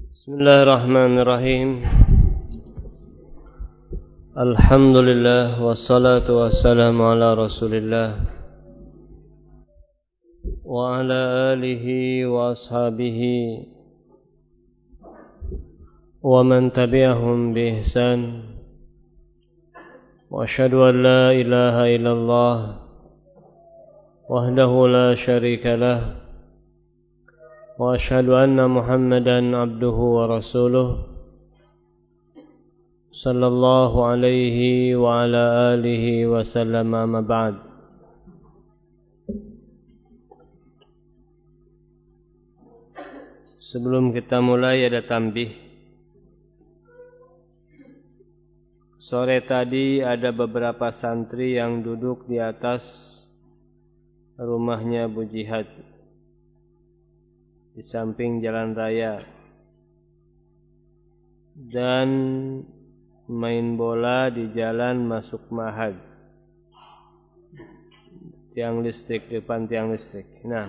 Bismillahirrahmanirrahim. Alhamdulillah wassalatu wassalamu ala Rasulillah wa ala alihi wa ashabihi wa man tabi'ahum bi ihsan. Wa asyhadu an la ilaha illallah wahdahu la syarika lah. Wa asyhadu anna Muhammadan abduhu wa rasuluh sallallahu alaihi wa ala alihi wa sallam, amma ba'd. Sebelum kita mulai ada tanbih. Sore tadi ada beberapa santri yang duduk di atas rumahnya Bu Jihad di samping jalan raya dan main bola di jalan masuk Mahad, tiang listrik, depan tiang listrik. Nah,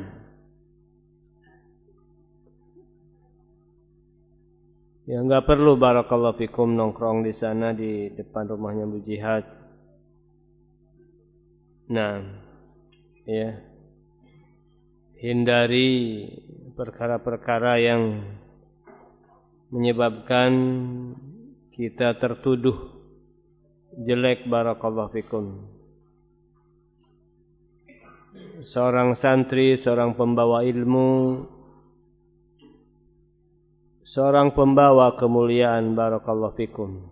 ya nggak perlu barakallahu fikum nongkrong di sana di depan rumahnya Bu Jihad. Nah, ya, hindari perkara-perkara yang menyebabkan kita tertuduh jelek barakallahu fikum. Seorang santri, seorang pembawa ilmu, seorang pembawa kemuliaan barakallahu fikum,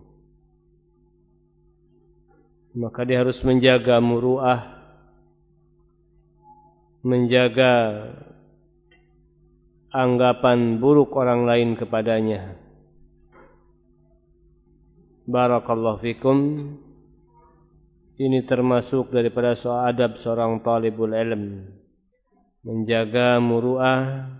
maka dia harus menjaga muru'ah, menjaga anggapan buruk orang lain kepadanya. Barakallahu fikum. Ini termasuk daripada soal adab seorang talibul ilm, menjaga muru'ah.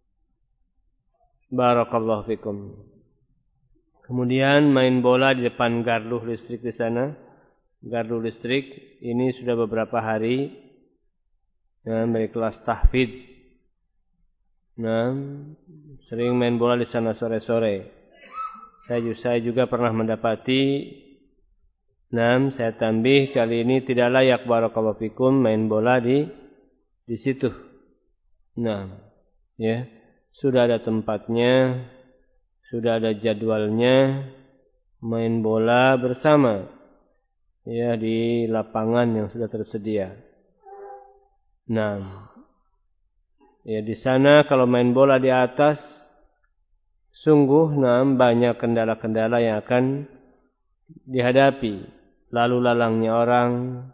Barakallahu fikum. Kemudian main bola di depan gardu listrik di sana. Gardu listrik ini sudah beberapa hari dari kelas tahfidz. Nah, sering main bola di sana sore-sore. Saya juga pernah mendapati. Nah, saya tambih kali ini tidak layak barakallahu fikum main bola di situ. Nah, ya, sudah ada tempatnya, sudah ada jadwalnya main bola bersama, ya, di lapangan yang sudah tersedia. Nah, ya, di sana kalau main bola di atas, sungguh banyak kendala-kendala yang akan dihadapi. Lalu lalangnya orang,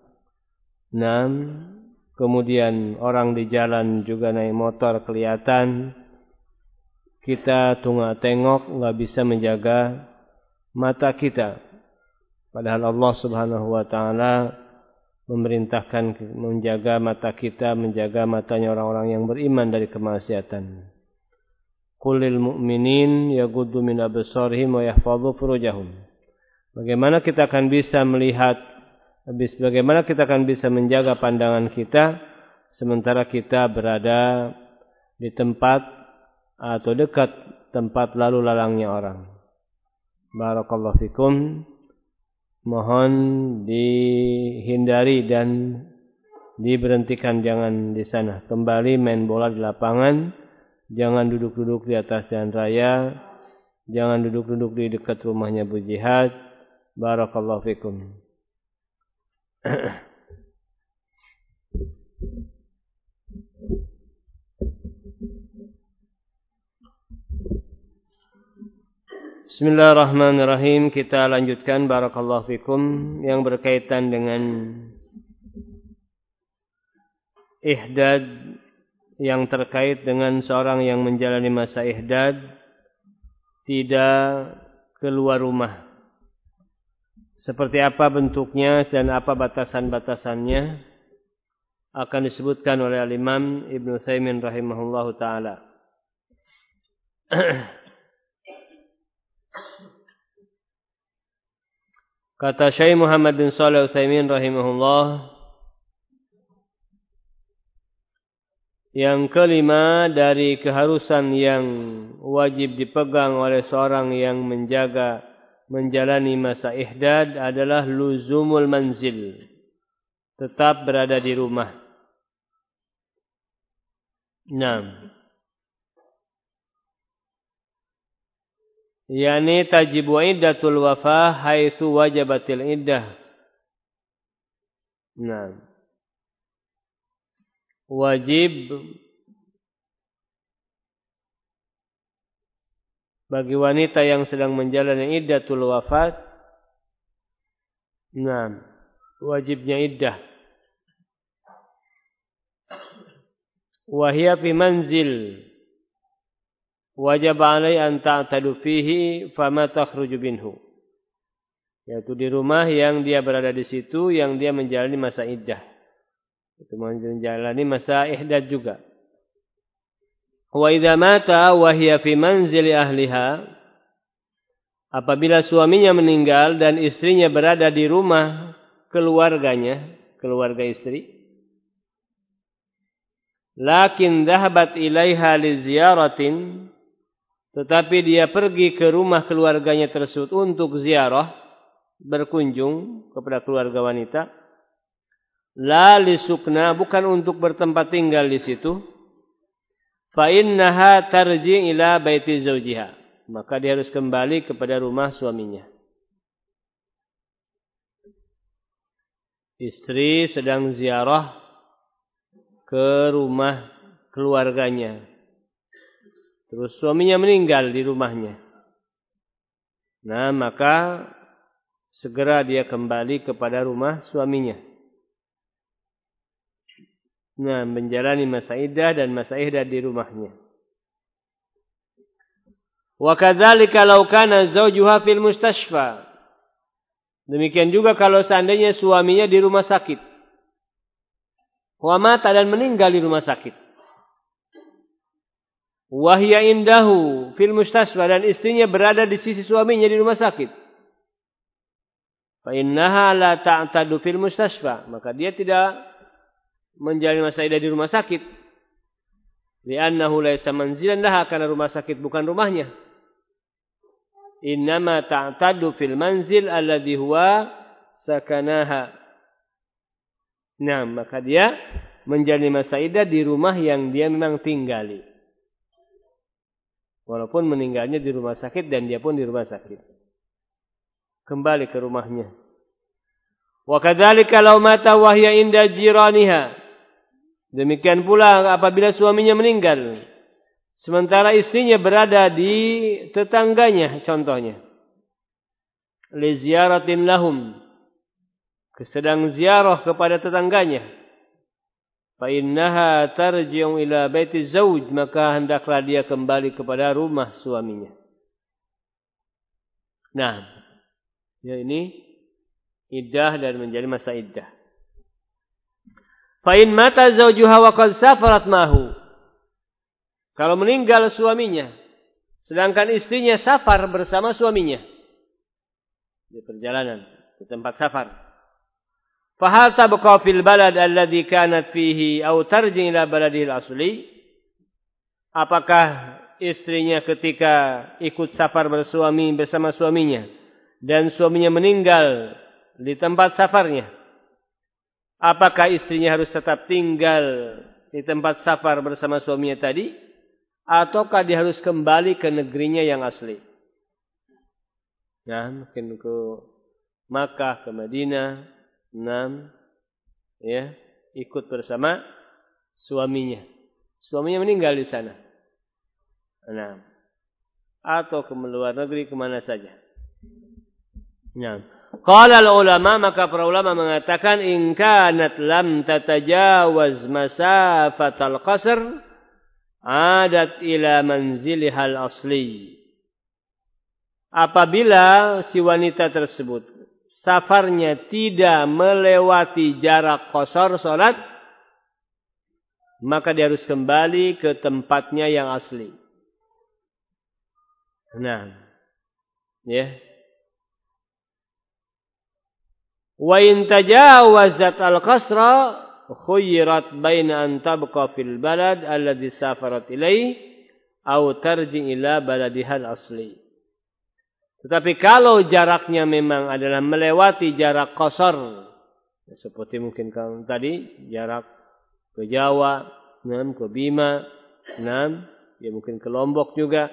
kemudian orang di jalan juga naik motor kelihatan. Kita tengok nggak bisa menjaga mata kita. Padahal Allah Subhanahu wa taala memerintahkan menjaga mata kita, menjaga matanya orang-orang yang beriman dari kemaksiatan. Qulil mu'minin yaghuddu min absarihim wa yahfadhu furujahum. Bagaimana kita akan bisa melihat, bagaimana kita akan bisa menjaga pandangan kita sementara kita berada di tempat atau dekat tempat lalu lalangnya orang. Barakallahu fikum. Mohon dihindari dan diberhentikan, jangan di sana. Kembali main bola di lapangan, jangan duduk-duduk di atas jalan raya, jangan duduk-duduk di dekat rumahnya Bu Jihad. Barakallahu fikum. Bismillahirrahmanirrahim. Kita lanjutkan barakallahu fikum yang berkaitan dengan ihdad, yang terkait dengan seorang yang menjalani masa ihdad tidak keluar rumah. Seperti apa bentuknya dan apa batasan-batasannya akan disebutkan oleh Al-Imam Ibnu Utsaimin rahimahullahu taala. Kata Syekh Muhammad bin Shalih Al-Utsaimin rahimahullah, Yang kelima dari keharusan yang wajib dipegang oleh seorang yang menjalani masa ihdad adalah luzumul manzil. Tetap berada di rumah. 6. Yani tajibu iddatul wafah haitsu wajabatil iddah. 6. Wajib bagi wanita yang sedang menjalani iddatul wafat. 6. Wajibnya iddah. Wa hiya fi manzil wajib alai an ta'tadu fihi fama takhruju minhu. Yaitu di rumah yang dia berada di situ yang dia menjalani masa iddah. Itu menjalani masa ihdad juga. Wa idza mata wa hiya fi manzili ahliha, apabila suaminya meninggal dan istrinya berada di rumah keluarganya, keluarga istri, lakin dhahabat ilaiha li ziyaratin, tetapi dia pergi ke rumah keluarganya tersebut untuk ziarah, berkunjung kepada keluarga wanita, la lisukna, bukan untuk bertempat tinggal di situ, fa innaha tarji ila baiti zawjiha, maka dia harus kembali kepada rumah suaminya. Istri sedang ziarah ke rumah keluarganya, terus suaminya meninggal di rumahnya. Nah, maka segera dia kembali kepada rumah suaminya. Nah, menjalani masa iddah dan masa iddah di rumahnya. Wa kadzalika law kana zawjuha fil mustashfa. Demikian juga kalau seandainya suaminya di rumah sakit. Wa mata, dan meninggal di rumah sakit. Wa hiya indahu fil mustashfa, dan istrinya berada di sisi suaminya di rumah sakit. Fa innaha la ta'tadu fil mustashfa, maka dia tidak menjalani masa iddah di rumah sakit. Li'annahu laysa manzilan laha, karena rumah sakit bukan rumahnya. Innama ta'tadu fil manzil alladhi huwa sakanaha. Nah, maka dia menjalani masa iddah di rumah yang dia memang tinggali. Walaupun meninggalnya di rumah sakit dan dia pun di rumah sakit. Kembali ke rumahnya. Wa kadzalika law mata wa hiya inda jiraniha. Demikian pula apabila suaminya meninggal, sementara istrinya berada di tetangganya, contohnya. Li ziyaratin lahum, sedang ziarah kepada tetangganya. Fa innaha tarji'u ila baiti zawj, maka hendaklah dia kembali kepada rumah suaminya. Nah, ya ini iddah dan menjadi masa iddah. Fa in mata zawjuha wa qad safarat mahu. Kalau meninggal suaminya, sedangkan istrinya safar bersama suaminya di perjalanan, di tempat safar. Fa hal tabqa fil balad alladhi kanat fihi aw tarji ila baladihi al-asli? Apakah istrinya ketika ikut safar bersama suaminya dan suaminya meninggal di tempat safarnya, apakah istrinya harus tetap tinggal di tempat safar bersama suaminya tadi, ataukah dia harus kembali ke negerinya yang asli? Nah, mungkin ke Makkah, ke Madinah, 6, ya, ikut bersama suaminya. Suaminya meninggal di sana. 6. Atau ke luar negeri, kemana saja. 6. Qala al-ulama, maka para ulama mengatakan, in kanat lam tatajawaz masafatal qasr adat ila manzilihal asli. Apabila si wanita tersebut safarnya tidak melewati jarak qasar salat, maka dia harus kembali ke tempatnya yang asli. Nah, ya. Wa in tajawazat al-qasra khuyyirat baina an tabqa fil balad alladhi safarat ilaihi aw tarji ila baladihal asli. Tetapi kalau jaraknya memang adalah melewati jarak qasar, seperti mungkin kalau tadi jarak ke Jawa, ke Bima, ya mungkin ke Lombok juga,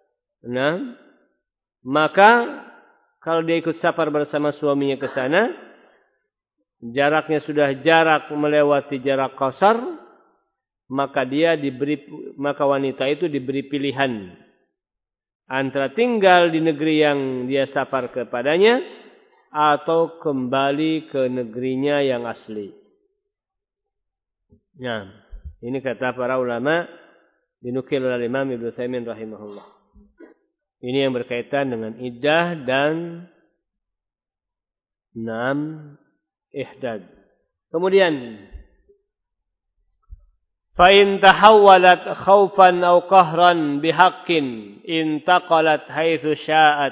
maka kalau dia ikut safar bersama suaminya ke sana, jaraknya sudah jarak melewati jarak qasar, maka wanita itu diberi pilihan antara tinggal di negeri yang dia safar kepadanya atau kembali ke negerinya yang asli. Nah, ini kata para ulama dinukil oleh Imam Ibnu Utsaimin rahimahullah. Ini yang berkaitan dengan iddah dan ihdad. Kemudian fa in tahawwalat khaufan aw qahran bihaqqin intaqalat haitsu sya'at.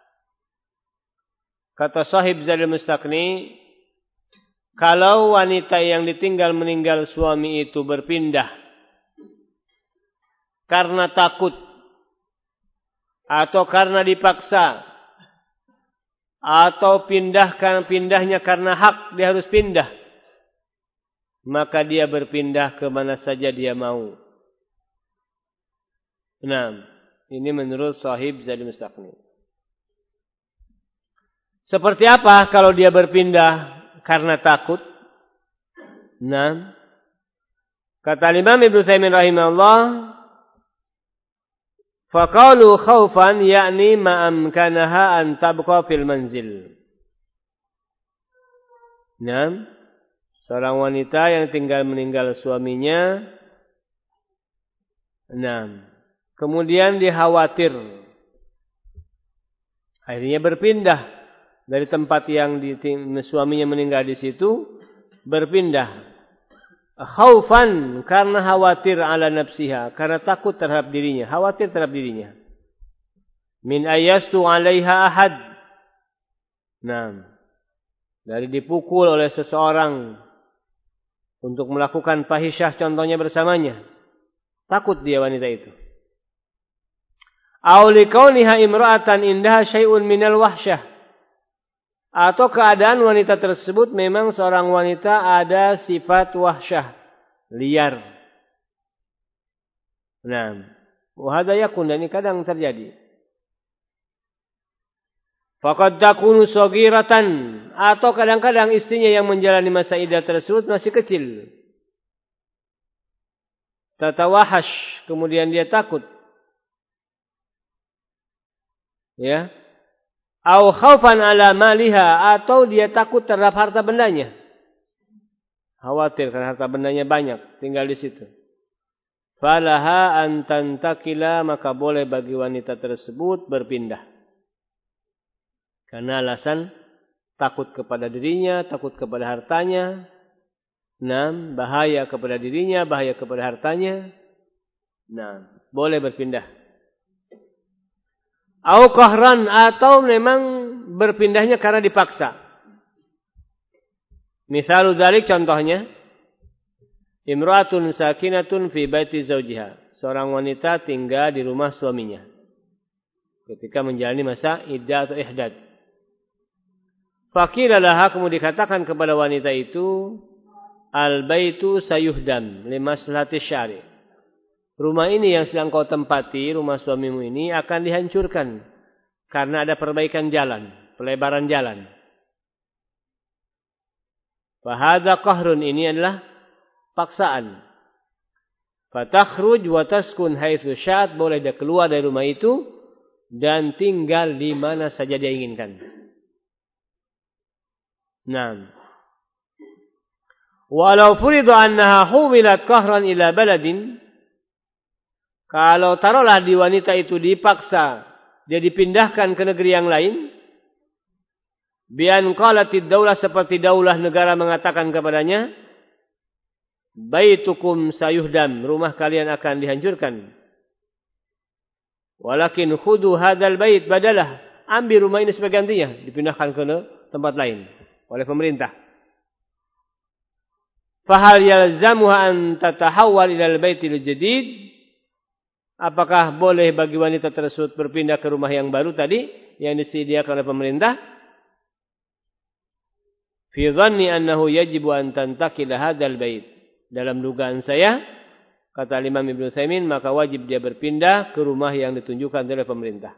Kata sahib Zadul Mustaqni, kalau wanita yang ditinggal meninggal suami itu berpindah karena takut atau karena dipaksa atau pindahnya karena hak dia harus pindah, maka dia berpindah ke mana saja dia mau. Nah, ini menurut sahib Zadul Mustaqni. Seperti apa kalau dia berpindah karena takut? Nah, kata Imam Ibnu Utsaimin rahimahullah, faqalu khaufan yakni ma amkanaha an tabqa fil manzil. Nah, seorang wanita yang tinggal meninggal suaminya, kemudian dia khawatir, akhirnya berpindah dari tempat yang suaminya meninggal di situ, berpindah. Khaufan karena khawatir ala nafsiha, karena takut terhadap dirinya, khawatir terhadap dirinya. Min ayastu 'alaiha ahad. Dari dipukul oleh seseorang untuk melakukan fahisyah contohnya bersamanya. Takut dia wanita itu. Aw likauniha imra'atan indaha syai'un minal wahsyah. Atau keadaan wanita tersebut memang seorang wanita ada sifat wahsyah, liar. Wahada yakun, dan ini kadang terjadi. Faqad takunu saghiratan, atau kadang-kadang istrinya yang menjalani masa iddah tersebut masih kecil. Tatawahash, kemudian dia takut. Ya. Au khaufan ala maliha, atau dia takut terhadap harta bendanya. Khawatir karena harta bendanya banyak, tinggal di situ. Falaha an tantakila, maka boleh bagi wanita tersebut berpindah. Karena alasan takut kepada dirinya, takut kepada hartanya. Bahaya kepada dirinya, bahaya kepada hartanya. Boleh berpindah. Au qahran, atau memang berpindahnya karena dipaksa. Misal dzalik contohnya, imra'atun sakinatun fi baiti zawjiha. Seorang wanita tinggal di rumah suaminya ketika menjalani masa iddah atau ihdad. Faqila laha, kemudian dikatakan kepada wanita itu, al-baitu sayuhdam limaslahati syari'. Rumah ini yang sedang kau tempati, rumah suamimu ini akan dihancurkan karena ada perbaikan jalan, pelebaran jalan. Fahadza qahrun, ini adalah paksaan. Fatakhruj wa taskun haitsu sya'at, boleh dia keluar dari rumah itu dan tinggal di mana saja dia inginkan. Walau furida annaha humilat qahran ila baladin, kalau taruhlah di wanita itu dipaksa, dia dipindahkan ke negeri yang lain, bian qalatid daulah, seperti daulah negara mengatakan kepadanya, baitukum sayuhdam, rumah kalian akan dihancurkan. Walakin khudu hadzal bait badalah, ambil rumah ini sebagai gantinya, dipindahkan ke tempat lain oleh pemerintah. Fahal yalzamuha an tatahawwal ila al-baitil jadid? Apakah boleh bagi wanita tersebut berpindah ke rumah yang baru tadi yang disediakan oleh pemerintah? Fi dhanni annahu yajibu an tantakila hadzal bait. Dalam dugaan saya, kata Imam Ibnu Utsaimin, maka wajib dia berpindah ke rumah yang ditunjukkan oleh pemerintah.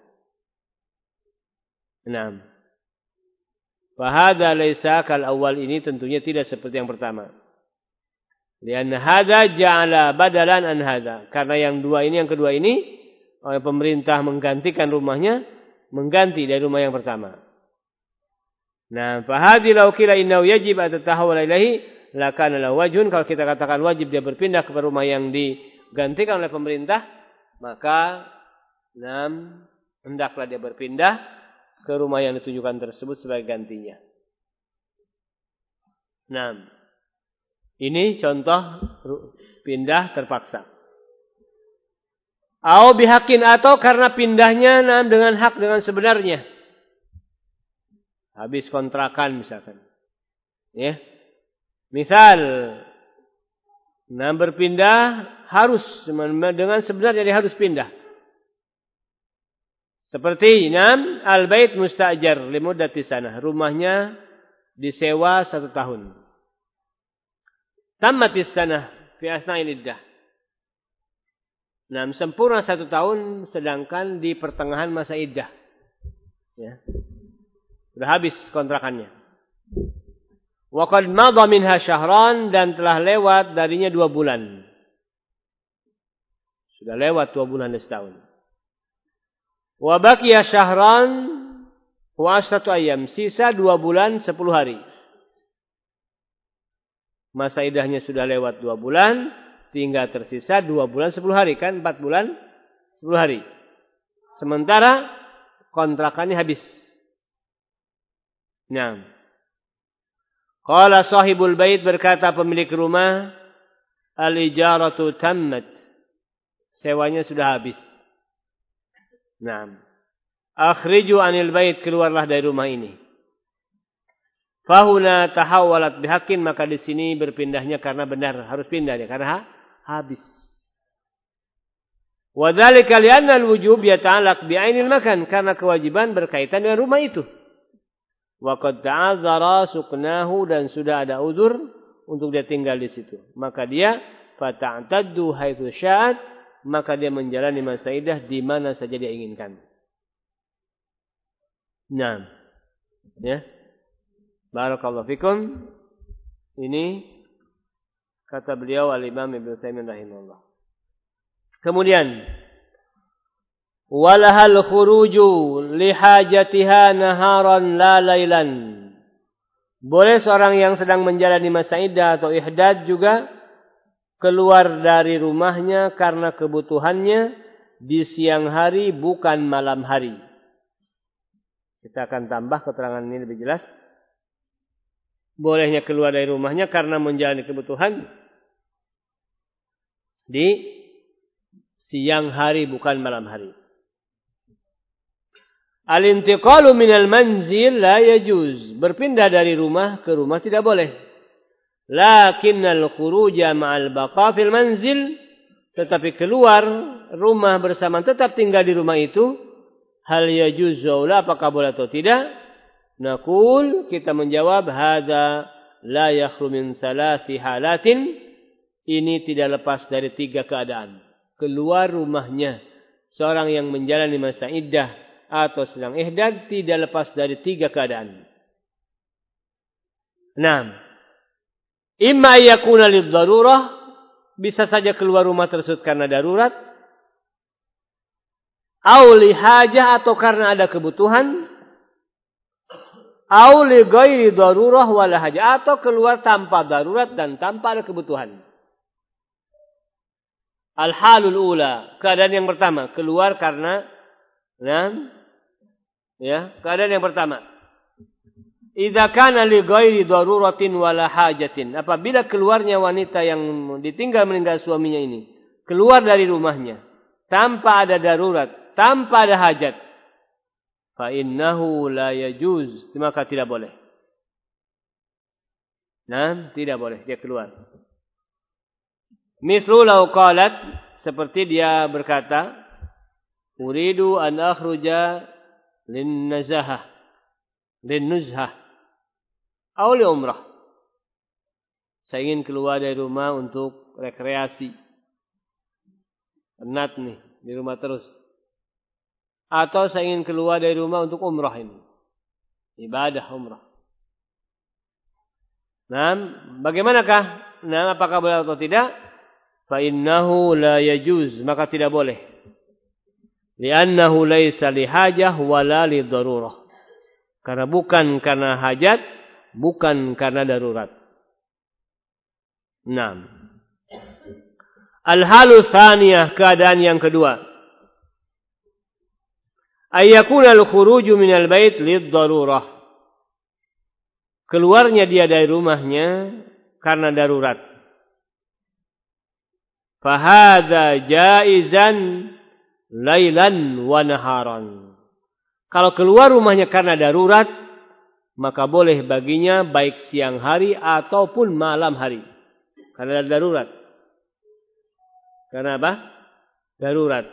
6. Fa hadza laisa kal awal, ini tentunya tidak seperti yang pertama. Lianna hadza ja'ala badalan an hadza. Karena yang kedua ini oleh pemerintah menggantikan rumahnya, mengganti dari rumah yang pertama. Nah, fa hadhi law qila innahu yajib an tatahawwala ilaihi lakana lahu wajhun. Kalau kita katakan wajib dia berpindah ke rumah yang digantikan oleh pemerintah, maka hendaklah dia berpindah ke rumah yang ditunjukkan tersebut sebagai gantinya. Nah, ini contoh pindah terpaksa. Au bihakin, atau karena pindahnya dengan hak, dengan sebenarnya. Habis kontrakan misalkan. Ya. Misal, berpindah harus dengan sebenarnya dia harus pindah. Seperti al-bait musta'jar limuddati sanah. Rumahnya disewa 1 tahun. Tammatis sanah fi asna'il iddah. Sempurna 1 tahun sedangkan di pertengahan masa iddah. Ya. Sudah habis kontrakannya. Wa qad madha minha syahran, dan telah lewat darinya 2 bulan. Sudah lewat 2 bulan dari setahun. Wa baqiya syahran wa 1 ayyam, sisa 2 bulan 10 hari. Masa iddahnya sudah lewat 2 bulan, tinggal tersisa 2 bulan 10 hari, kan 4 bulan 10 hari. Sementara kontrakannya habis. Nah, qala sahibul bait, berkata pemilik rumah, al-ijaratu tammat, sewanya sudah habis. Nah, akhriju anil bait, keluarlah dari rumah ini. Fahuna tahawwalat bihaqqin, maka di sini berpindahnya karena benar, harus pindah dia karena habis. Wa dzalika li'anna al-wujub yata'allaq bi'ainil makan, karena kewajiban berkaitan dengan rumah itu. Wa qad ta'adzara suknahu, dan sudah ada uzur untuk dia tinggal di situ. Maka dia fata'taddu haitsu sya'at, maka dia menjalani masa iddah di mana saja dia inginkan. Nah, ya. Barakallahu fikum. Ini kata beliau al-Imam Ibnu Utsaimin rahimahullah. Kemudian walahal khuruju lihajatiha naharan la lailan. Boleh seorang yang sedang menjalani masa iddah atau ihdad juga keluar dari rumahnya karena kebutuhannya di siang hari, bukan malam hari. Kita akan tambah keterangan ini lebih jelas. Bolehnya keluar dari rumahnya karena menjalani kebutuhan di siang hari, bukan malam hari. Al-intiqalu minal manzil la yajuz. Berpindah dari rumah ke rumah tidak boleh. Lakinnal khuruja ma'al baqa fil manzil, tetapi keluar rumah bersama tetap tinggal di rumah itu, hal yajuz la, apakah boleh atau tidak? Naqul, kita menjawab, hadza la yakhlu min thalathi halatin. Ini tidak lepas dari 3 keadaan. Keluar rumahnya seorang yang menjalani masa iddah atau sedang ihdad tidak lepas dari 3 keadaan. 6. Imma yakuna lidh-dharurah, bisa saja keluar rumah tersebut karena darurat, au li hajah, atau karena ada kebutuhan, au li ghairi dharurah wala hajah, atau keluar tanpa darurat dan tanpa ada kebutuhan. Al-halul ula, keadaan yang pertama, keluar karena keadaan yang pertama. Idza kana li ghairi daruratin wala hajatin, apabila keluarnya wanita yang ditinggal meninggal suaminya ini keluar dari rumahnya tanpa ada darurat, tanpa ada hajat, fa innahu la yajuz, maka tidak boleh. Tidak boleh dia keluar. Mislu law qalat, seperti dia berkata, uridu an akhruja linnuzhah aw li umrah. Saya ingin keluar dari rumah untuk rekreasi. Penat nih, di rumah terus. Atau saya ingin keluar dari rumah untuk umrah ini. Ibadah umrah. Nah, bagaimanakah? Nah, apakah boleh atau tidak? Fa innahu la yajuz, maka tidak boleh. Li'annahu laisa lihajah wala lidarurah. Karena bukan karena hajat, bukan karena darurat. 6. Al-halu tsaniyah, keadaan yang kedua. Ayyakuna al-khuruju minal bait lid-darurah. Keluarnya dia dari rumahnya karena darurat. Fahadza jaizan lailan wa naharan. Kalau keluar rumahnya karena darurat, maka boleh baginya baik siang hari ataupun malam hari. Karena darurat. Karena apa? Darurat.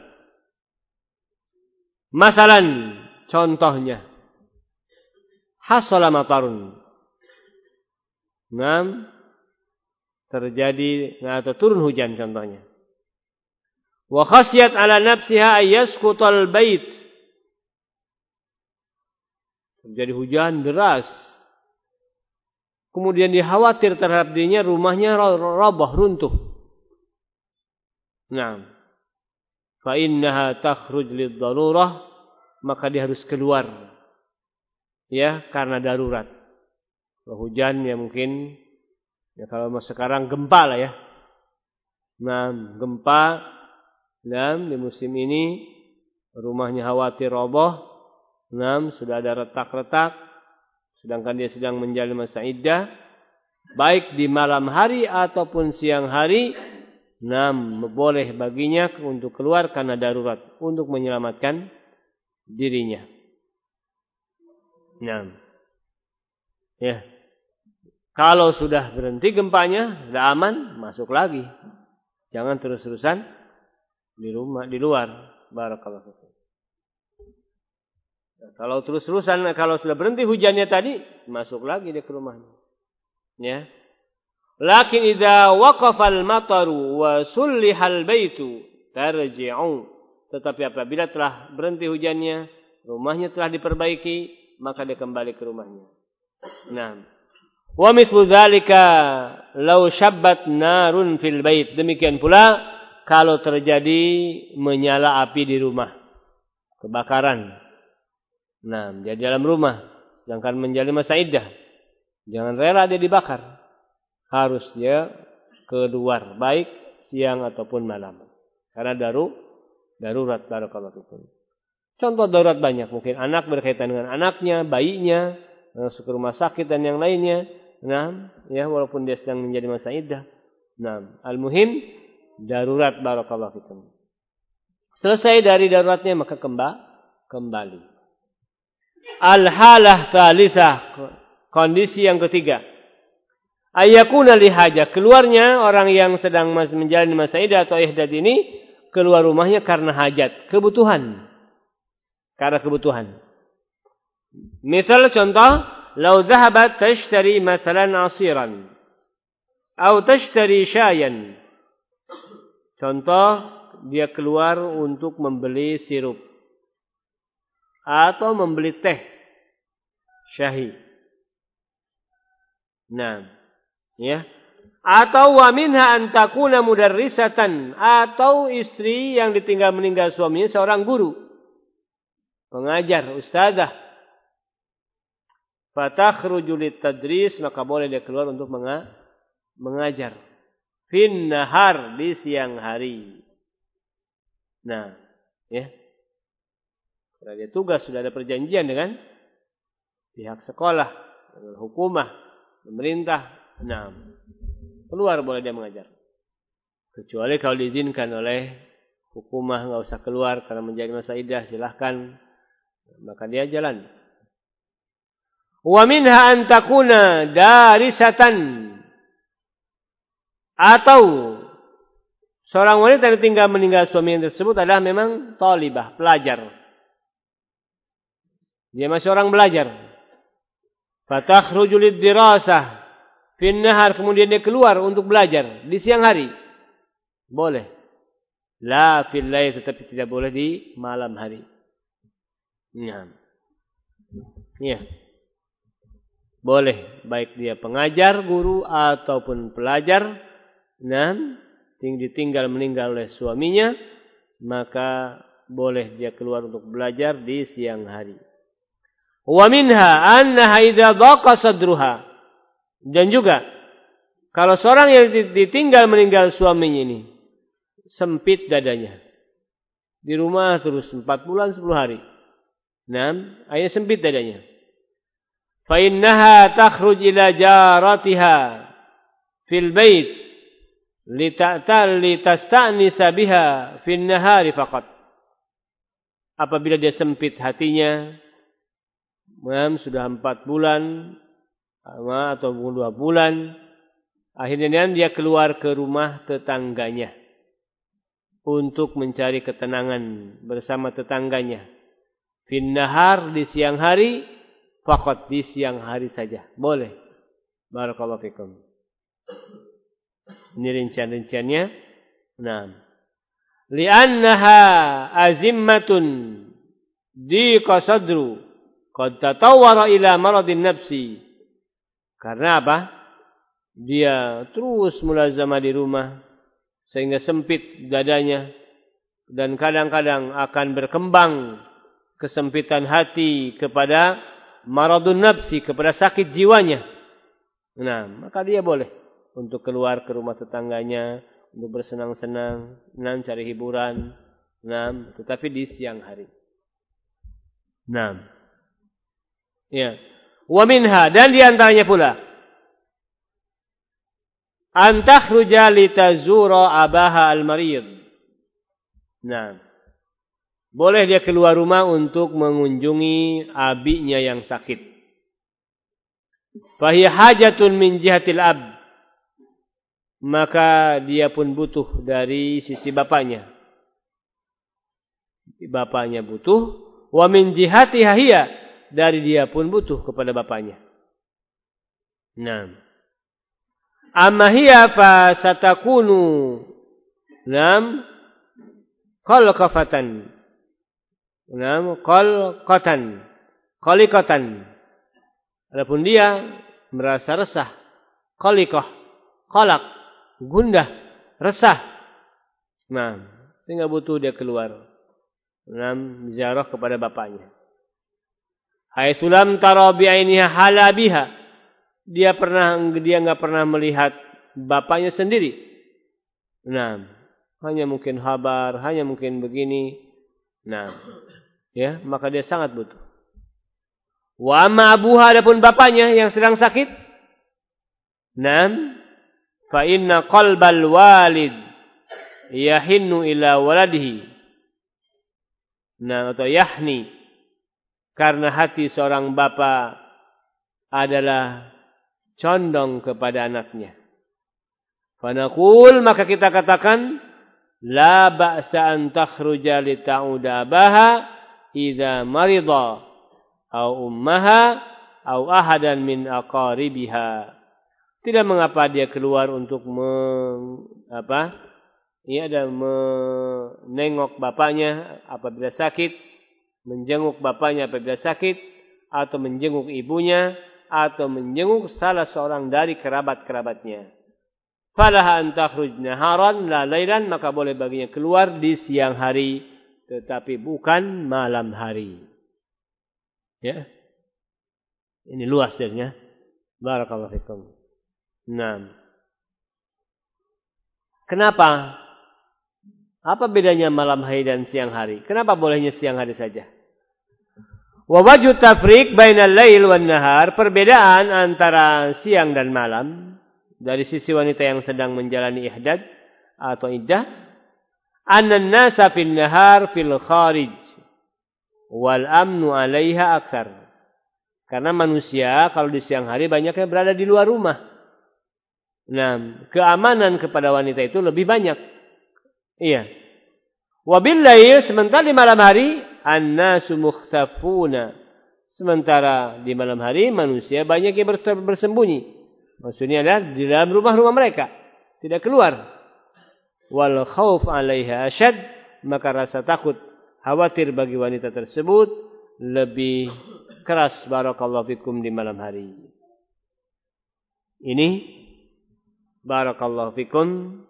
Masalan, contohnya. Hasala matarun. Terjadi atau turun hujan contohnya. Wa khasyat ala nafsiha ayyasqutal bait. Terjadi hujan deras. Kemudian dia khawatir terhadap dirinya, rumahnya roboh, runtuh. Naam. Fa innaha takhruj lid-darurah, maka dia harus keluar. Ya, karena darurat. Kalau hujan ya mungkin, ya kalau sekarang gempa lah ya. Nah, gempa dan di musim ini rumahnya khawatir roboh. Nah, sudah ada retak-retak, sedangkan dia sedang menjalani masa iddah, baik di malam hari ataupun siang hari, nah, boleh baginya untuk keluar karena darurat, untuk menyelamatkan dirinya. Nah, ya. Kalau sudah berhenti gempanya, sudah aman, masuk lagi. Jangan terus-terusan di rumah, di luar. Barakallahu fikum. Nah, kalau terus-terusan, kalau sudah berhenti hujannya tadi, masuk lagi dia ke rumahnya. Ya. Lakin idza waqafa al-mataru wa sullihal baitu tarji'u. Tetapi apabila telah berhenti hujannya, rumahnya telah diperbaiki, maka dia kembali ke rumahnya. Nah, wa mithlu dzalika law shabbat narun fil bait. Demikian pula kalau terjadi menyala api di rumah, kebakaran. Nah, dia di dalam rumah sedangkan menjalani masa iddah. Jangan rela dia dibakar. Harus dia keluar baik siang ataupun malam. Karena darurat barakallahu fikum. Contoh darurat banyak, mungkin anak berkaitan dengan anaknya, bayinya, masuk ke rumah sakit dan yang lainnya. Nah, ya walaupun dia sedang menjadi masa iddah. Nah, al-muhim darurat barakallahu fikum. Selesai dari daruratnya maka kembali. Al-halah tsalitsah, kondisi yang ketiga. Ayyakuna lihaja, keluarnya orang yang sedang menjalani masa iddah atau ihdad ini keluar rumahnya karena hajat, kebutuhan. Karena kebutuhan. Misal contoh, law dhahabat tashtari masalan asiran atau tashtari syayan. Contoh, dia keluar untuk membeli sirup atau membeli teh syahi. Nah, ya. Atau wa minha an takuna mudarrisatan, atau istri yang ditinggal meninggal suaminya seorang guru, pengajar, ustazah. Fatakhruju litadris, maka boleh dia keluar untuk mengajar. Fin nahar, di siang hari. Nah, ya. Karena dia tugas, sudah ada perjanjian dengan pihak sekolah, dengan hukumah, pemerintah. Nah, keluar boleh dia mengajar. Kecuali kalau diizinkan oleh hukumah, nggak usah keluar karena menjadi masa iddah, silahkan. Maka dia jalan. Wa minha an takuna darisatan, atau Seorang wanita yang ditinggal meninggal suaminya tersebut adalah memang talibah, pelajar. Dia masih orang belajar. Fatakhruju lid-dirasah fin nahar, kemudian dia keluar untuk belajar di siang hari. Boleh. La fil lail, tetapi tidak boleh di malam hari. Ya. Boleh, baik dia pengajar, guru ataupun pelajar. Ditinggal meninggal oleh suaminya, maka boleh dia keluar untuk belajar di siang hari. Wa minha annaha idza dhaqa sadruha. Dan juga kalau seorang yang ditinggal meninggal suaminya ini sempit dadanya. Di rumah terus 4 bulan 10 hari. Akhirnya sempit dadanya. Fa innaha takhruj ila jaratiha fil bait litasta'nisa biha fin nahari faqat. Apabila dia sempit hatinya, sudah 4 bulan atau 2 bulan, akhirnya dia keluar ke rumah tetangganya untuk mencari ketenangan bersama tetangganya. Fin nahar, di siang hari, faqat, di siang hari saja. Boleh. Barakallahu fikum. Ini rincian-rinciannya. Li'annaha azimmatun diqa sadru qad tatawwara ila maradin nafsi. Karena apa? Dia terus mulazamah di rumah sehingga sempit dadanya, dan kadang-kadang akan berkembang kesempitan hati kepada maradun nafsi, kepada sakit jiwanya. Maka dia boleh untuk keluar ke rumah tetangganya untuk bersenang-senang, cari hiburan, tetapi di siang hari. Ya. Wa minha, dan di antaranya pula an takhruja litazura abaha al-marid. Boleh dia keluar rumah untuk mengunjungi abinya yang sakit. Fa hiya hajatun min jihatil ab. Maka dia pun butuh dari sisi bapaknya. Bapaknya butuh. Wa min jihatiha hiya, dari dia pun butuh kepada bapaknya. Amma hiya fa satakunu qalqatan. Qalikatan. Adapun dia merasa resah. Qalikah, qalaq, gundah, resah. Sehingga butuh dia keluar. Ziarah kepada bapaknya. Haitsulam tara bi'ainiha halabiha. Dia enggak pernah melihat bapaknya sendiri. Hanya mungkin kabar, hanya mungkin begini. Ya, maka dia sangat butuh. Wa amma abuha, adapun bapaknya yang sedang sakit. Fa inna qalbal walid yahinnu ila waladihi. Atau yahni, karena hati seorang bapa adalah condong kepada anaknya. Fa naqul, maka kita katakan, la ba'sa an takhruja li ta'uda abaha idza marida au ummaha au ahadan min aqaribiha. Tidak mengapa dia keluar untuk menengok bapaknya apabila sakit, menjenguk bapaknya apabila sakit, atau menjenguk ibunya, atau menjenguk salah seorang dari kerabat-kerabatnya. Falaha an takhruj naharan la lailan, maka boleh baginya keluar di siang hari, tetapi bukan malam hari. Ya. Ini luas jadinya. Barakallahu fikum. Kenapa? Apa bedanya malam hari dan siang hari? Kenapa bolehnya siang hari saja? Wa wajhu tafriq bainal lail wan nahar, perbedaan antara siang dan malam dari sisi wanita yang sedang menjalani ihdad atau iddah. Annan nasa fil nahar fil kharij wal amnu 'alaiha aktsar. Karena manusia kalau di siang hari banyaknya berada di luar rumah. Keamanan kepada wanita itu lebih banyak. Iya. Wabillail, sementara di malam hari, annasu mukhtafuna. Sementara di malam hari manusia banyak yang bersembunyi. Maksudnya adalah di dalam rumah-rumah mereka, tidak keluar. Wal khauf 'alaiha asyad, maka rasa takut, khawatir bagi wanita tersebut lebih keras barakallahu fikum di malam hari. Ini barakallahu fikum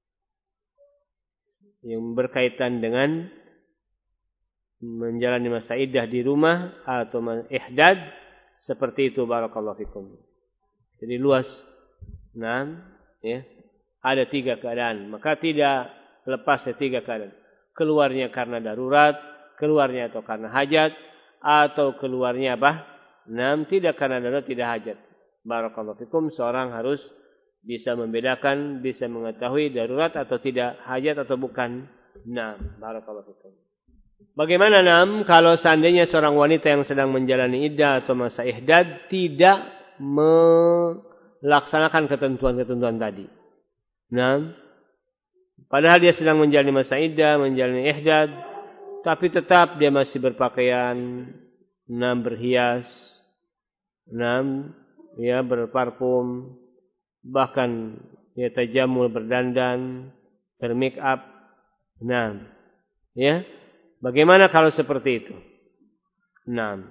yang berkaitan dengan menjalani masa iddah di rumah atau ihdad seperti itu barakallahu fikum. Jadi luas. Nah, ya. Ada 3 keadaan, maka tidak lepas dari 3 keadaan. Keluarnya karena darurat, keluarnya atau karena hajat, atau keluarnya apa? Nah, tidak karena darurat, tidak hajat. Barakallahu fikum, seorang harus bisa membedakan, bisa mengetahui darurat atau tidak, hajat atau bukan. Nah, barakallahu fikum. Bagaimana kalau seandainya seorang wanita yang sedang menjalani iddah atau masa ihdad tidak melaksanakan ketentuan-ketentuan tadi. Nah, padahal dia sedang menjalani masa iddah, menjalani ihdad, tapi tetap dia masih berpakaian, berhias, ya berparfum, bahkan ya tajamul, berdandan, bermake up. Nah, ya. Bagaimana kalau seperti itu? Nah,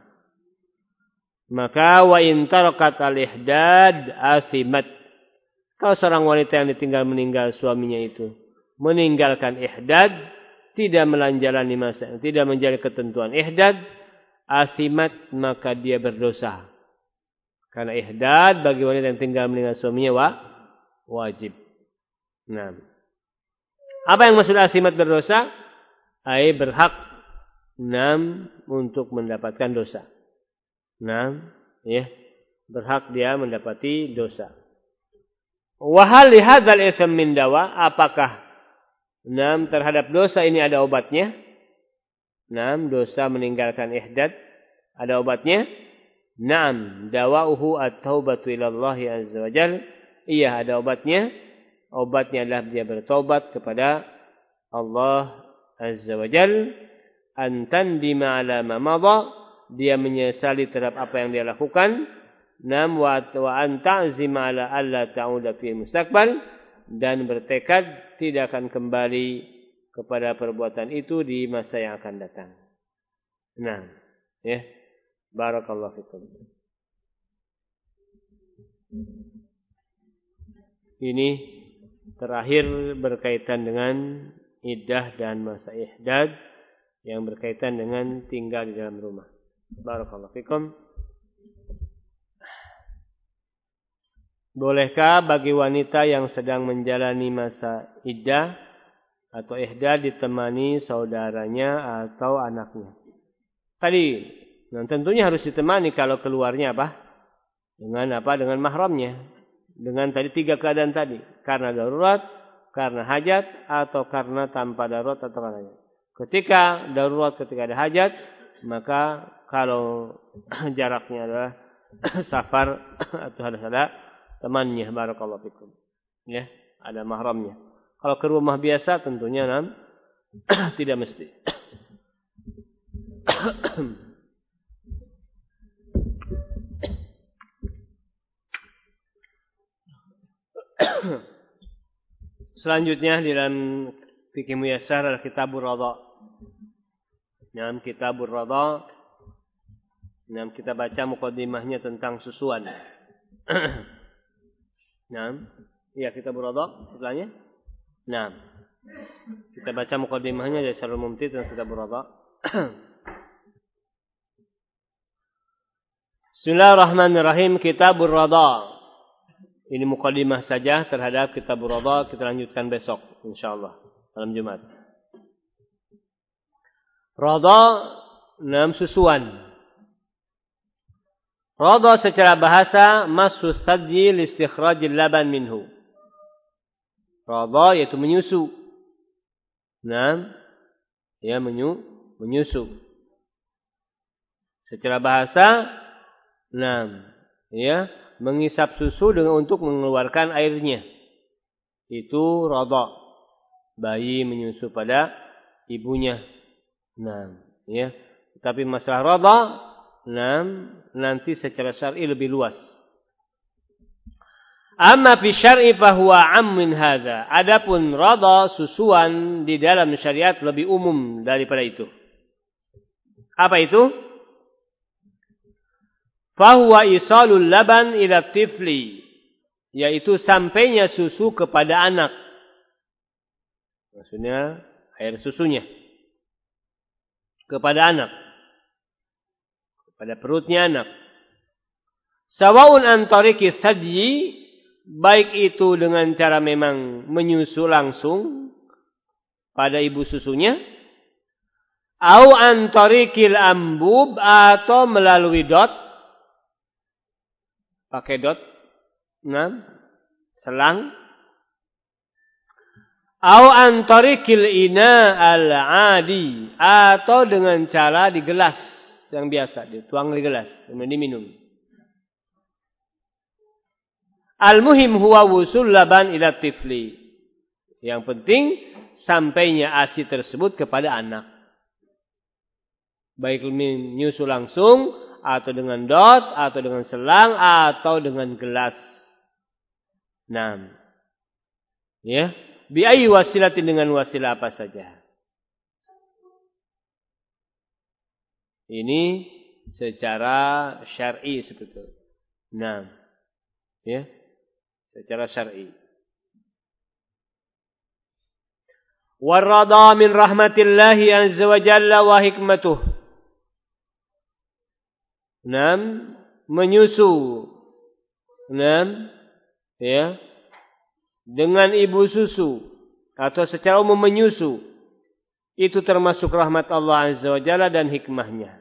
maka wa in tarakat al-ihdad asimat. Kalau seorang wanita yang meninggal suaminya itu meninggalkan ihdad, tidak menjalani masa, tidak menjalani ketentuan ihdad, asimat, maka dia berdosa. Karena ihdad bagi wanita yang meninggal suaminya wajib. Nah, apa yang maksud asimat berdosa? Berhak untuk mendapatkan dosa. Berhak dia mendapati dosa. Wahal lihadzal ism min dawa, apakah terhadap dosa ini ada obatnya? Dosa meninggalkan ihdad ada obatnya? Naam, dawauhu at-taubatu ila Allah azza wajal. Iya, ada obatnya. Obatnya adalah dia bertobat kepada Allah azza wajal. Antandima ala ma madha, dia menyesali terhadap apa yang dia lakukan. Wa anta'zima ala alla ta'uda fi mustaqbal, dan bertekad tidak akan kembali kepada perbuatan itu di masa yang akan datang. Nah, ya. Barakallahu fikum. Ini terakhir berkaitan dengan iddah dan masa ihdad yang berkaitan dengan tinggal di dalam rumah. Barakallahu fikum. Bolehkah bagi wanita yang sedang menjalani masa iddah atau ihdad ditemani saudaranya atau anaknya? Tadi, tentunya harus ditemani kalau keluarnya apa? Dengan mahramnya. Dengan tadi 3 keadaan tadi. Karena darurat, karena hajat, atau karena tanpa darurat atau karena hajat. Ketika darurat, ketika ada hajat, maka kalau jaraknya adalah safar atau ada temannya, barakallahu fikum. Ya, ada mahramnya. Kalau ke rumah biasa tentunya tidak mesti. Selanjutnya di dalam fikih muyassar adalah Kitabur Radha. Dalam Kitabur Radha, kita baca muqaddimahnya tentang susuan. Iya, Kitabur Radha setelahnya. Kita baca muqaddimahnya dari Syarhul Mumtid tentang Kitabur Radha. Bismillahirrahmanirrahim. Kitabur Radha. Ini muqaddimah saja terhadap Kitabur Radha. Kita lanjutkan besok insyaallah malam Jumat. Radha, susuan. Radha secara bahasa masu sadji li istikhrajil laban minhu. Radha yaitu menyusu. Menyusu. Secara bahasa mengisap susu untuk mengeluarkan airnya. Itu radha. bayi menyusu pada ibunya. Nah, ya. Tapi masalah radha, nanti secara syar'i lebih luas. Amma fi syar'i fahuwa 'am min hadza. Adapun radha susuan di dalam syariat lebih umum daripada itu. Apa itu? Fahuwa isalul laban ila tifli, yaitu sampainya susu kepada anak. Maksudnya air susunya kepada anak, kepada perutnya anak. Sawaun an tariqi sadyi, baik itu dengan cara memang menyusu langsung pada ibu susunya, au an tariqil ambub, atau melalui dot, pakai dot, selang, au an tariqil ina al-adi, atau dengan cara di gelas yang biasa, dituang di gelas, kemudian diminum. Al-muhim huwa wusul laban ila tifli. Yang penting sampainya ASI tersebut kepada anak. Baik menyusu langsung, atau dengan dot, atau dengan selang, atau dengan gelas. Nah, ya, bi ayyi wasilatin, dengan wasilah apa saja. Ini secara syar'i seperti itu. Nah, ya, secara syar'i. Warada min rahmatillahi azza wa jalla wa hikmatuh. Menyusu. Ya. Dengan ibu susu atau secara umum menyusu, itu termasuk rahmat Allah azza wa jalla dan hikmahnya.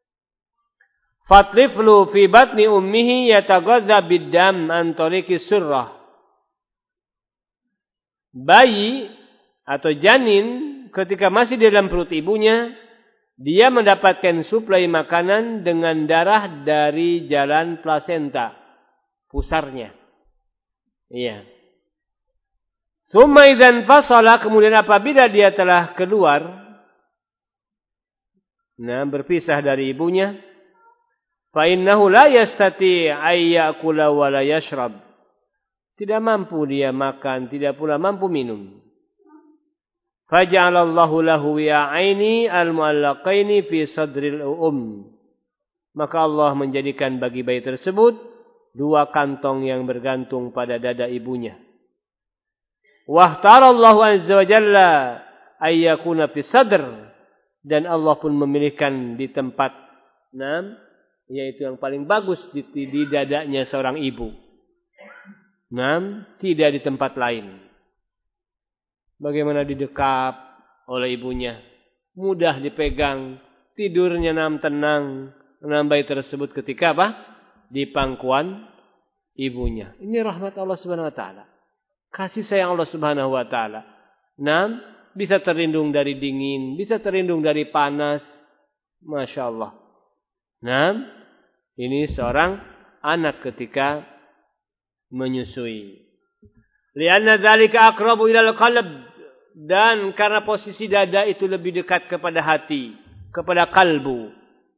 Fatliflu fi batni ummihi yataghadza biddam an tariqi surrah. Bayi atau janin ketika masih di dalam perut ibunya, dia mendapatkan suplai makanan dengan darah dari jalan plasenta, pusarnya. Iya. Tsumma idzan fasala, kemudian apabila dia telah keluar, berpisah dari ibunya, fa innahu la yastati ay ya'kula wa la yashrab. Tidak mampu dia makan, tidak pula mampu minum. Faja'alallahu lahu wi'aini al-mu'allaqaini fi sadril Maka Allah menjadikan bagi bayi tersebut dua kantong yang bergantung pada dada ibunya. Wahtarallahu azza wa jalla ayyakuna fi sadr, dan Allah pun memilihkan di tempat yaitu yang paling bagus di dadanya seorang ibu. Tidak di tempat lain. Bagaimana didekap oleh ibunya, mudah dipegang, tidurnya tenang, bayi tersebut ketika di pangkuan ibunya. Ini rahmat Allah Subhanahu wa taala. Kasih sayang Allah Subhanahu wa taala. Bisa terlindung dari dingin, bisa terlindung dari panas. Masya Allah. Ini seorang anak ketika menyusui. Lianna dzalika aqrabu ilal qalb, dan karena posisi dada itu lebih dekat kepada hati, kepada qalbu.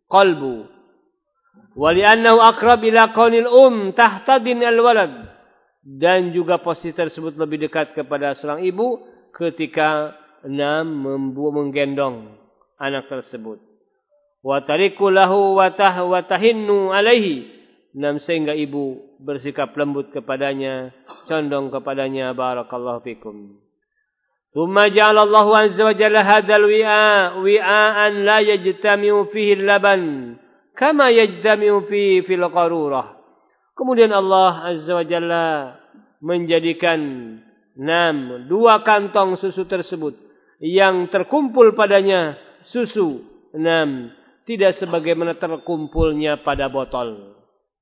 Wa li'annahu aqrab ila qaunil tahtadin al-walad, dan juga posisi tersebut lebih dekat kepada seorang ibu ketika menggendong anak tersebut. Wa tariqu lahu wa tahinnu alaihi, sehingga ibu bersikap lembut kepadanya, condong kepadanya. Barakallahu fikum. Tsumma ja'ala Allahu azza wa jalla hadzal wi'an la yajtami'u fihi al-laban kama yajtami'u fil qarurah. Kemudian Allah azza wa jalla menjadikan dua kantong susu tersebut yang terkumpul padanya susu, tidak sebagaimana terkumpulnya pada botol.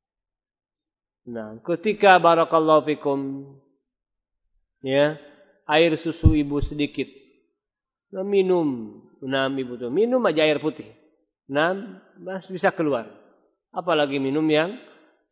Ketika barakallahu fikum, air susu ibu sedikit, minum, ibu tuh minum aja air putih, masih bisa keluar. Apalagi minum yang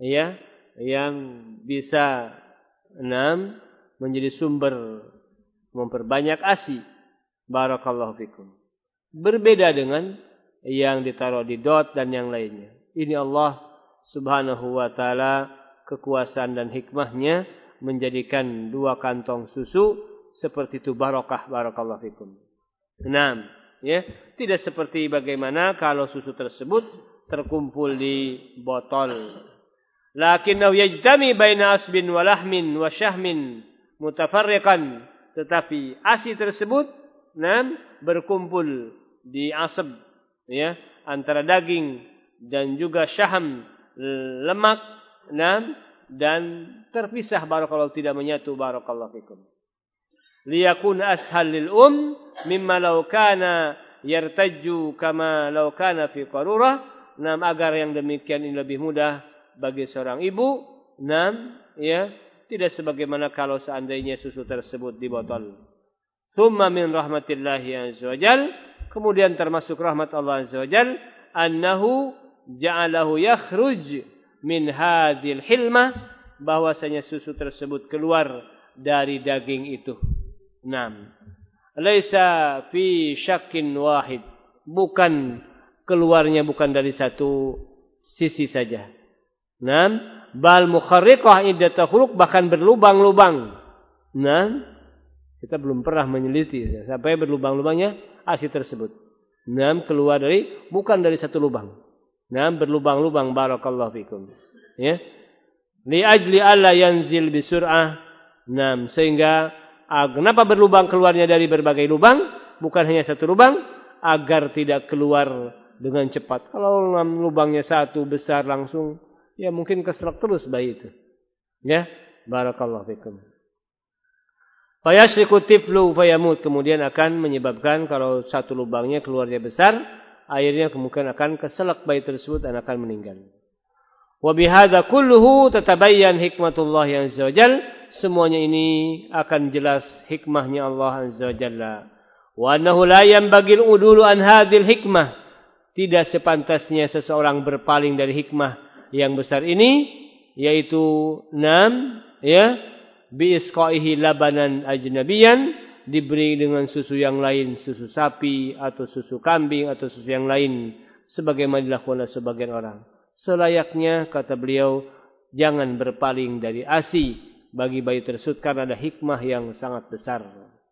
bisa menjadi sumber memperbanyak ASI. Barakallahu fikum. Berbeda dengan yang ditaruh di dot dan yang lainnya. Ini Allah subhanahu wa ta'ala kekuasaan dan hikmahnya menjadikan 2 kantong susu seperti itu barokah. Barakallahu fikum. 6. Ya, tidak seperti bagaimana kalau susu tersebut terkumpul di botol. Lakinnahu yajtami baina asbin wa lahmin wa syahmin mutafarriqan. Tetapi ASI tersebut berkumpul di asab, ya, antara daging dan juga syaham, lemak, dan terpisah. Barakallahu, tidak menyatu. Barakallahu fikum. Liyakun ashal lil mimma law kana yartajju kama law kana fi qarurah. Agar yang demikian ini lebih mudah bagi seorang ibu. Ya, tidak sebagaimana kalau seandainya susu tersebut di botol. Thumma min rahmatillahi azza wajal, kemudian termasuk rahmat Allah azza wajal, annahu ja'alahu yakhruj min hadhil hilmah, bahwasanya susu tersebut keluar dari daging itu. Laisa fi syakkin wahid, bukan keluarnya bukan dari satu sisi saja. Bal mukharriqah iddata khuruq, bahkan berlubang-lubang. Kita belum pernah meneliti sampai berlubang-lubangnya ASI tersebut. Keluar dari bukan dari satu lubang. Berlubang-lubang. Barakallahu fikum. Ya. Li ajli alla yanzil bisur'ah. Sehingga kenapa berlubang keluarnya dari berbagai lubang, bukan hanya satu lubang, agar tidak keluar dengan cepat. Kalau lubangnya satu besar langsung, ya mungkin keselak terus bayi itu. Ya, barakallahu fikum. Fayashriku tiflu fayamut, kemudian akan menyebabkan kalau satu lubangnya keluarnya besar, airnya kemungkinan akan keselak bayi tersebut dan akan meninggal. Wa bihadza kulluhu tatabayyan hikmatullah azza wajal, semuanya ini akan jelas hikmahnya Allah azza wajalla. Wa annahu la yanbaghi al-udulu an hadhil hikmah, tidak sepantasnya seseorang berpaling dari hikmah yang besar ini, yaitu biisqaihi labanan ajnabiyan, diberi dengan susu yang lain, susu sapi atau susu kambing atau susu yang lain, sebagaimana dilakukan oleh sebagian orang. Selayaknya, kata beliau, jangan berpaling dari ASI bagi bayi tersebut karena ada hikmah yang sangat besar.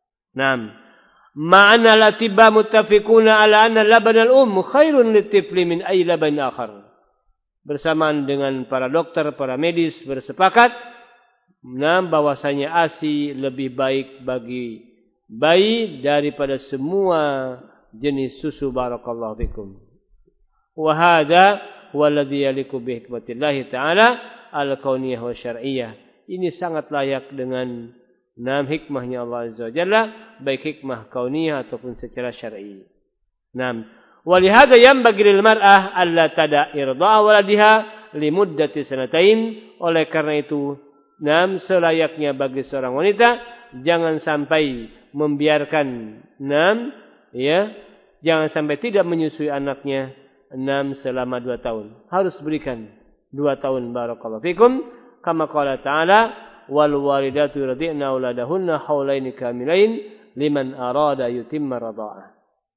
Ma'ana latiba muttafiquna ala anna laban al-umm khairun litifli min ay laban akhar. Bersamaan dengan para dokter, para medis bersepakat bahwasanya ASI lebih baik bagi bayi daripada semua jenis susu. Barakallahu fikum. Wa hadza huwa alladhi yaliqu bi hikmatillahi ta'ala al-kauniyah wa syar'iyyah. Ini sangat layak dengan hikmahnya Allah azza wajalla, baik hikmah kauniyah ataupun secara syar'i. Wa li hadza yanbaghi lil mar'ah alla tada irda'a waladiha li muddati sanatain. Oleh karena itu, selayaknya bagi seorang wanita jangan sampai membiarkan jangan sampai tidak menyusui anaknya selama 2 tahun. Harus berikan 2 tahun. Barakallahu fikum. Kama qala ta'ala, wal walidatu yurdi'na auladahunna haulaini kamilain liman arada yutimma radha'ah.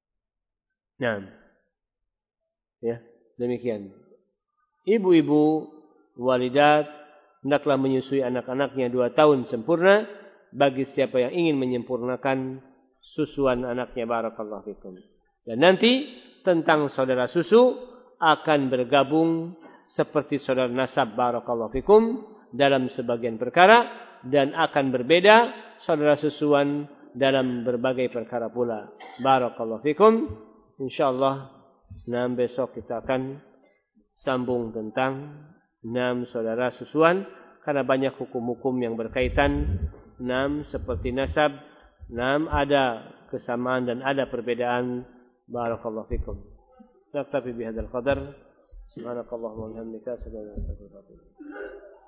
Ya, demikian. Ibu-ibu walidat hendaklah menyusui anak-anaknya 2 tahun sempurna bagi siapa yang ingin menyempurnakan susuan anaknya. Barakallahu fikum. Dan nanti tentang saudara susu akan bergabung seperti saudara nasab. Barakallahu fikum, dalam sebagian perkara, dan akan berbeda saudara susuan dalam berbagai perkara pula. Barakallahu fikum. Insyaallah besok kita akan sambung tentang saudara susuan, karena banyak hukum-hukum yang berkaitan seperti nasab. Ada kesamaan dan ada perbedaan. Barakallahu fikum. Naktafi bihadzal qadar. Subhanakallahumma wa bihamdika, asyhadu an la ilaha illa anta, astaghfiruka wa atubu ilaik.